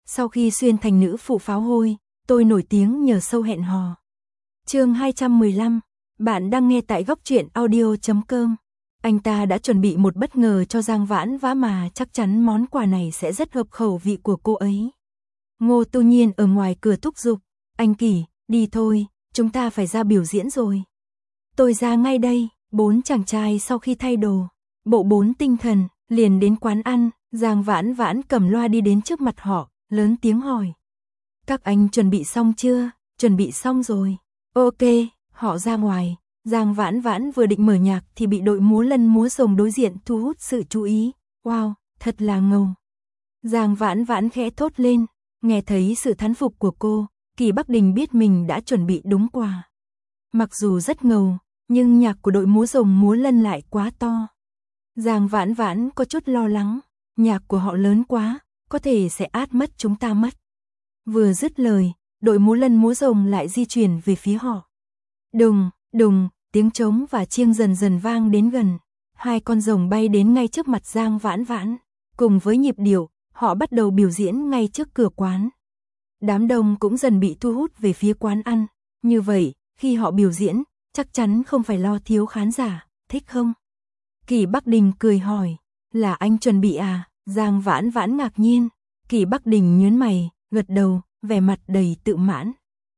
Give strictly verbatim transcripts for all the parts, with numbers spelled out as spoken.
Sau khi xuyên thành nữ phụ pháo hôi, tôi nổi tiếng nhờ show hẹn hò. Chương hai trăm mười lăm, bạn đang nghe tại góc truyện audio chấm com. Anh ta đã chuẩn bị một bất ngờ cho Giang Vãn Vã mà chắc chắn món quà này sẽ rất hợp khẩu vị của cô ấy. Ngô Tu Nhiên ở ngoài cửa thúc giục, anh Kỳ, đi thôi, chúng ta phải ra biểu diễn rồi. Tôi ra ngay đây. Bốn chàng trai sau khi thay đồ, bộ bốn tinh thần, liền đến quán ăn. Giang Vãn Vãn cầm loa đi đến trước mặt họ, lớn tiếng hỏi. Các anh chuẩn bị xong chưa? Chuẩn bị xong rồi. Ok, họ ra ngoài. Giang Vãn Vãn vừa định mở nhạc thì bị đội múa lân múa rồng đối diện thu hút sự chú ý. Wow, thật là ngầu. Giang Vãn Vãn khẽ thốt lên, nghe thấy sự thán phục của cô, Kỳ Bắc Đình biết mình đã chuẩn bị đúng quà. Mặc dù rất ngầu, nhưng nhạc của đội múa rồng múa lân lại quá to. Giang Vãn Vãn có chút lo lắng, nhạc của họ lớn quá, có thể sẽ át mất chúng ta mất. Vừa dứt lời, đội múa lân múa rồng lại di chuyển về phía họ. Đùng, đùng, tiếng trống và chiêng dần dần vang đến gần. Hai con rồng bay đến ngay trước mặt Giang Vãn Vãn. Cùng với nhịp điệu, họ bắt đầu biểu diễn ngay trước cửa quán. Đám đông cũng dần bị thu hút về phía quán ăn. Như vậy, khi họ biểu diễn, chắc chắn không phải lo thiếu khán giả, thích không? Kỳ Bắc Đình cười hỏi, là anh chuẩn bị à? Giang Vãn Vãn ngạc nhiên. Kỳ Bắc Đình nhướng mày, gật đầu, vẻ mặt đầy tự mãn.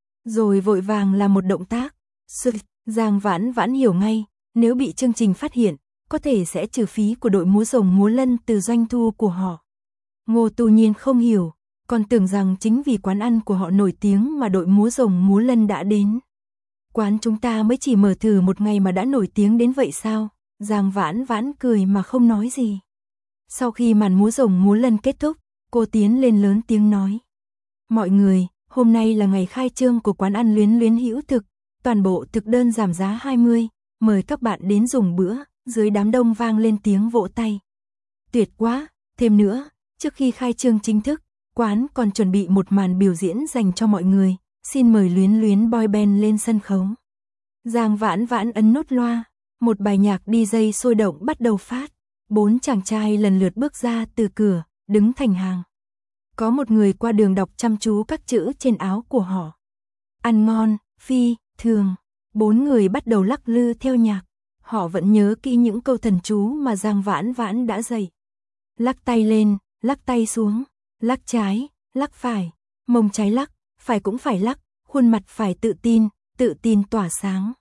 Rồi vội vàng làm một động tác. Sự, Giang Vãn Vãn hiểu ngay, nếu bị chương trình phát hiện, có thể sẽ trừ phí của đội múa rồng múa lân từ doanh thu của họ. Ngô Tu Nhiên không hiểu, còn tưởng rằng chính vì quán ăn của họ nổi tiếng mà đội múa rồng múa lân đã đến. Quán chúng ta mới chỉ mở thử một ngày mà đã nổi tiếng đến vậy sao? Giang Vãn Vãn cười mà không nói gì. Sau khi màn múa rồng múa lân kết thúc, cô tiến lên lớn tiếng nói. Mọi người, hôm nay là ngày khai trương của quán ăn Luyến Luyến Hữu Thực. Toàn bộ thực đơn giảm giá hai mươi, mời các bạn đến dùng bữa. Dưới đám đông vang lên tiếng vỗ tay. Tuyệt quá, thêm nữa, trước khi khai trương chính thức, quán còn chuẩn bị một màn biểu diễn dành cho mọi người. Xin mời Luyến Luyến Boy Band lên sân khấu. Giang Vãn Vãn ấn nốt loa, một bài nhạc đi jay sôi động bắt đầu phát. Bốn chàng trai lần lượt bước ra từ cửa, đứng thành hàng. Có một người qua đường đọc chăm chú các chữ trên áo của họ. Ăn ngon, phi, thường. Bốn người bắt đầu lắc lư theo nhạc. Họ vẫn nhớ kỹ những câu thần chú mà Giang Vãn Vãn đã dạy. Lắc tay lên, lắc tay xuống, lắc trái, lắc phải, mông trái lắc, phải cũng phải lắc, khuôn mặt phải tự tin, tự tin tỏa sáng.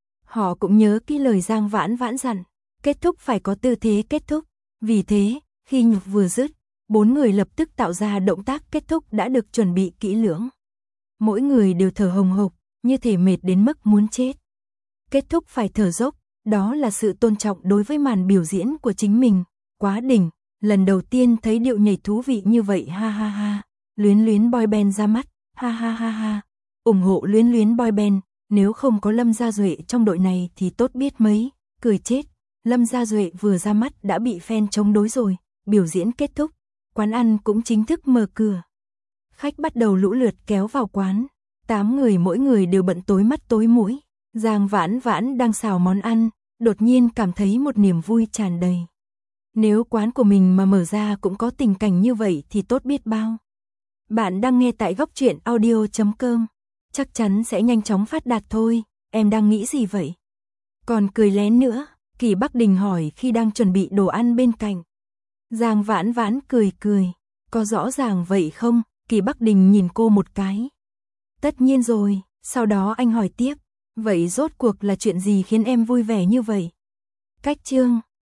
Họ cũng nhớ kỹ lời Giang Vãn Vãn dặn, kết thúc phải có tư thế kết thúc. Vì thế, khi nhạc vừa dứt, bốn người lập tức tạo ra động tác kết thúc đã được chuẩn bị kỹ lưỡng. Mỗi người đều thở hồng hộc, như thể mệt đến mức muốn chết. Kết thúc phải thở dốc, đó là sự tôn trọng đối với màn biểu diễn của chính mình. Quá đỉnh, lần đầu tiên thấy điệu nhảy thú vị như vậy, ha ha ha. Luyến Luyến Boy Band ra mắt, ha ha ha ha. Ủng hộ Luyến Luyến Boy Band, nếu không có Lâm Gia Duệ trong đội này thì tốt biết mấy. Cười chết, Lâm Gia Duệ vừa ra mắt đã bị fan chống đối rồi. Biểu diễn kết thúc, quán ăn cũng chính thức mở cửa. Khách bắt đầu lũ lượt kéo vào quán. Tám người mỗi người đều bận tối mắt tối mũi. Giang Vãn Vãn đang xào món ăn, đột nhiên cảm thấy một niềm vui tràn đầy. Nếu quán của mình mà mở ra cũng có tình cảnh như vậy thì tốt biết bao. Bạn đang nghe tại góc truyện audio chấm com. Chắc chắn sẽ nhanh chóng phát đạt thôi, em đang nghĩ gì vậy? Còn cười lén nữa, Kỳ Bắc Đình hỏi khi đang chuẩn bị đồ ăn bên cạnh. Giang Vãn Vãn cười cười, có rõ ràng vậy không? Kỳ Bắc Đình nhìn cô một cái. Tất nhiên rồi, sau đó anh hỏi tiếp, vậy rốt cuộc là chuyện gì khiến em vui vẻ như vậy? Cách chương